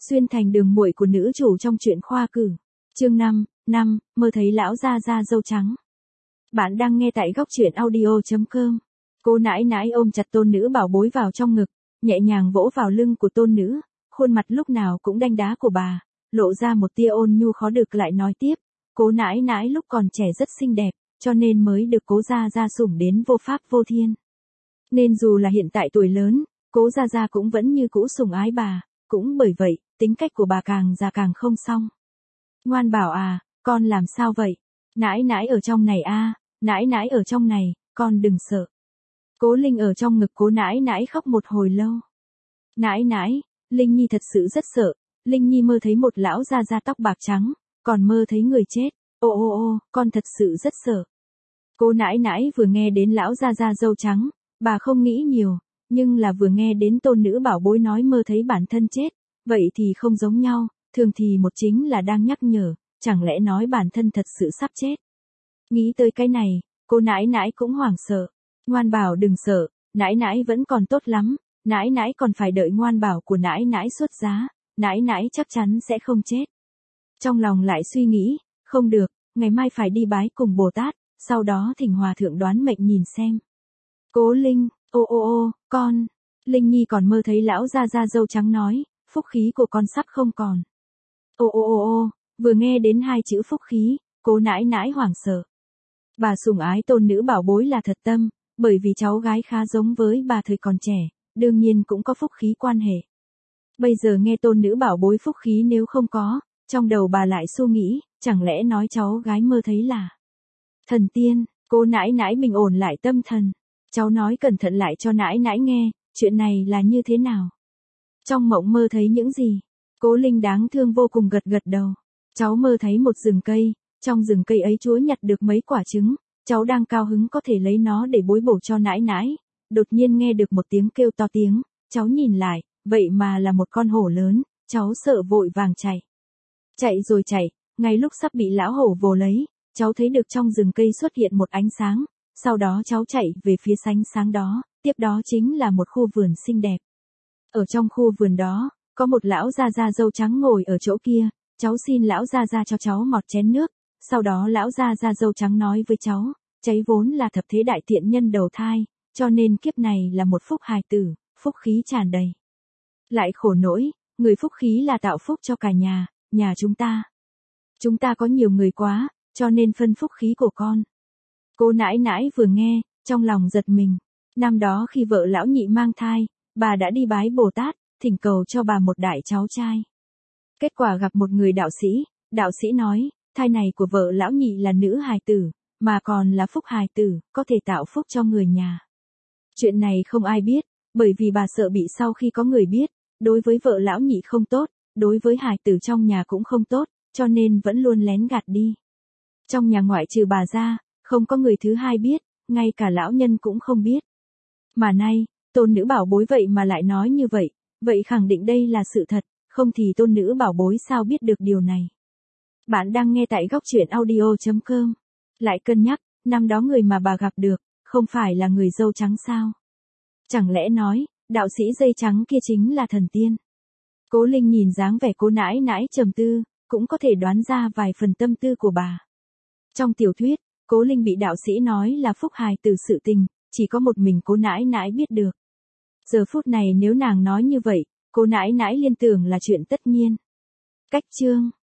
Xuyên thành đường muội của nữ chủ trong truyện khoa cử. Chương 5, mơ thấy lão gia gia dâu trắng. Bạn đang nghe tại góc truyện audio.com. Cô nãi nãi ôm chặt tôn nữ bảo bối vào trong ngực, nhẹ nhàng vỗ vào lưng của tôn nữ, khuôn mặt lúc nào cũng đanh đá của bà, lộ ra một tia ôn nhu khó được lại nói tiếp. Cố nãi nãi lúc còn trẻ rất xinh đẹp, cho nên mới được cố gia gia sủng đến vô pháp vô thiên. Nên dù là hiện tại tuổi lớn, cố gia gia cũng vẫn như cũ sủng ái bà, cũng bởi vậy, tính cách của bà càng già càng không xong. Ngoan bảo à, con làm sao vậy? Nãi nãi ở trong này a, nãi nãi ở trong này, con đừng sợ. Cố Linh ở trong ngực cố nãi nãi khóc một hồi lâu. Nãi nãi, Linh Nhi thật sự rất sợ, Linh Nhi mơ thấy một lão gia gia tóc bạc trắng, còn mơ thấy người chết, ô, con thật sự rất sợ. Cô nãi nãi vừa nghe đến lão gia gia dâu trắng, bà không nghĩ nhiều, nhưng là vừa nghe đến tôn nữ bảo bối nói mơ thấy bản thân chết, vậy thì không giống nhau, thường thì một chính là đang nhắc nhở, chẳng lẽ nói bản thân thật sự sắp chết. Nghĩ tới cái này, cô nãi nãi cũng hoảng sợ. Ngoan bảo đừng sợ, nãi nãi vẫn còn tốt lắm, nãi nãi còn phải đợi ngoan bảo của nãi nãi xuất giá, nãi nãi chắc chắn sẽ không chết. Trong lòng lại suy nghĩ, không được, ngày mai phải đi bái cùng Bồ Tát, sau đó thỉnh hòa thượng đoán mệnh nhìn xem. Cố Linh, ô, con, Linh Nhi còn mơ thấy lão gia gia dâu trắng nói, phúc khí của con sắp không còn. Ô, vừa nghe đến hai chữ phúc khí, cố nãi nãi hoảng sợ. Bà sủng ái tôn nữ bảo bối là thật tâm, bởi vì cháu gái khá giống với bà thời còn trẻ, đương nhiên cũng có phúc khí quan hệ. Bây giờ nghe tôn nữ bảo bối phúc khí nếu không có, trong đầu bà lại suy nghĩ, chẳng lẽ nói cháu gái mơ thấy là thần tiên. Cô nãi nãi bình ổn lại tâm thần. Cháu nói cẩn thận lại cho nãi nãi nghe, chuyện này là như thế nào? Trong mộng mơ thấy những gì? Cố Linh đáng thương vô cùng gật gật đầu. Cháu mơ thấy một rừng cây, trong rừng cây ấy chúa nhặt được mấy quả trứng, cháu đang cao hứng có thể lấy nó để bối bổ cho nãi nãi. Đột nhiên nghe được một tiếng kêu to tiếng, cháu nhìn lại, vậy mà là một con hổ lớn, cháu sợ vội vàng chạy. Chạy rồi chạy, ngay lúc sắp bị lão hổ vồ lấy, cháu thấy được trong rừng cây xuất hiện một ánh sáng, sau đó cháu chạy về phía ánh sáng đó, tiếp đó chính là một khu vườn xinh đẹp. Ở trong khu vườn đó, có một lão gia gia dâu trắng ngồi ở chỗ kia, cháu xin lão gia gia cho cháu một chén nước, sau đó lão gia gia dâu trắng nói với cháu, cháu vốn là thập thế đại thiện nhân đầu thai, cho nên kiếp này là một phúc hài tử, phúc khí tràn đầy. Lại khổ nỗi, người phúc khí là tạo phúc cho cả nhà chúng ta. Chúng ta có nhiều người quá, cho nên phân phúc khí của con. Cô nãi nãi vừa nghe, trong lòng giật mình. Năm đó khi vợ lão nhị mang thai, bà đã đi bái Bồ Tát, thỉnh cầu cho bà một đại cháu trai. Kết quả gặp một người đạo sĩ nói, thai này của vợ lão nhị là nữ hài tử, mà còn là phúc hài tử, có thể tạo phúc cho người nhà. Chuyện này không ai biết, bởi vì bà sợ bị sau khi có người biết, đối với vợ lão nhị không tốt, đối với hài tử trong nhà cũng không tốt, cho nên vẫn luôn lén gạt đi. Trong nhà ngoại trừ bà ra, không có người thứ hai biết, ngay cả lão nhân cũng không biết. Mà nay, tôn nữ bảo bối vậy mà lại nói như vậy khẳng định đây là sự thật, không thì tôn nữ bảo bối sao biết được điều này. Bạn đang nghe tại góc truyện audio.com. Lại cân nhắc, năm đó người mà bà gặp được, không phải là người dâu trắng sao? Chẳng lẽ nói, đạo sĩ dây trắng kia chính là thần tiên? Cố Linh nhìn dáng vẻ cố nãi nãi trầm tư, cũng có thể đoán ra vài phần tâm tư của bà. Trong tiểu thuyết, Cố Linh bị đạo sĩ nói là phúc hài từ sự tình, chỉ có một mình cố nãi nãi biết được. Giờ phút này nếu nàng nói như vậy, cô nãi nãi liên tưởng là chuyện tất nhiên. Cách chương